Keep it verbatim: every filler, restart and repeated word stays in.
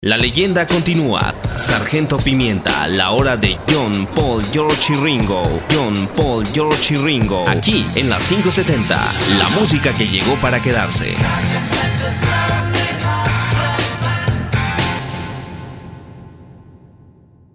La leyenda continúa. Sargento Pimienta, la hora de John, Paul, George y Ringo. John, Paul, George y Ringo. Aquí en la quinientos setenta, la música que llegó para quedarse.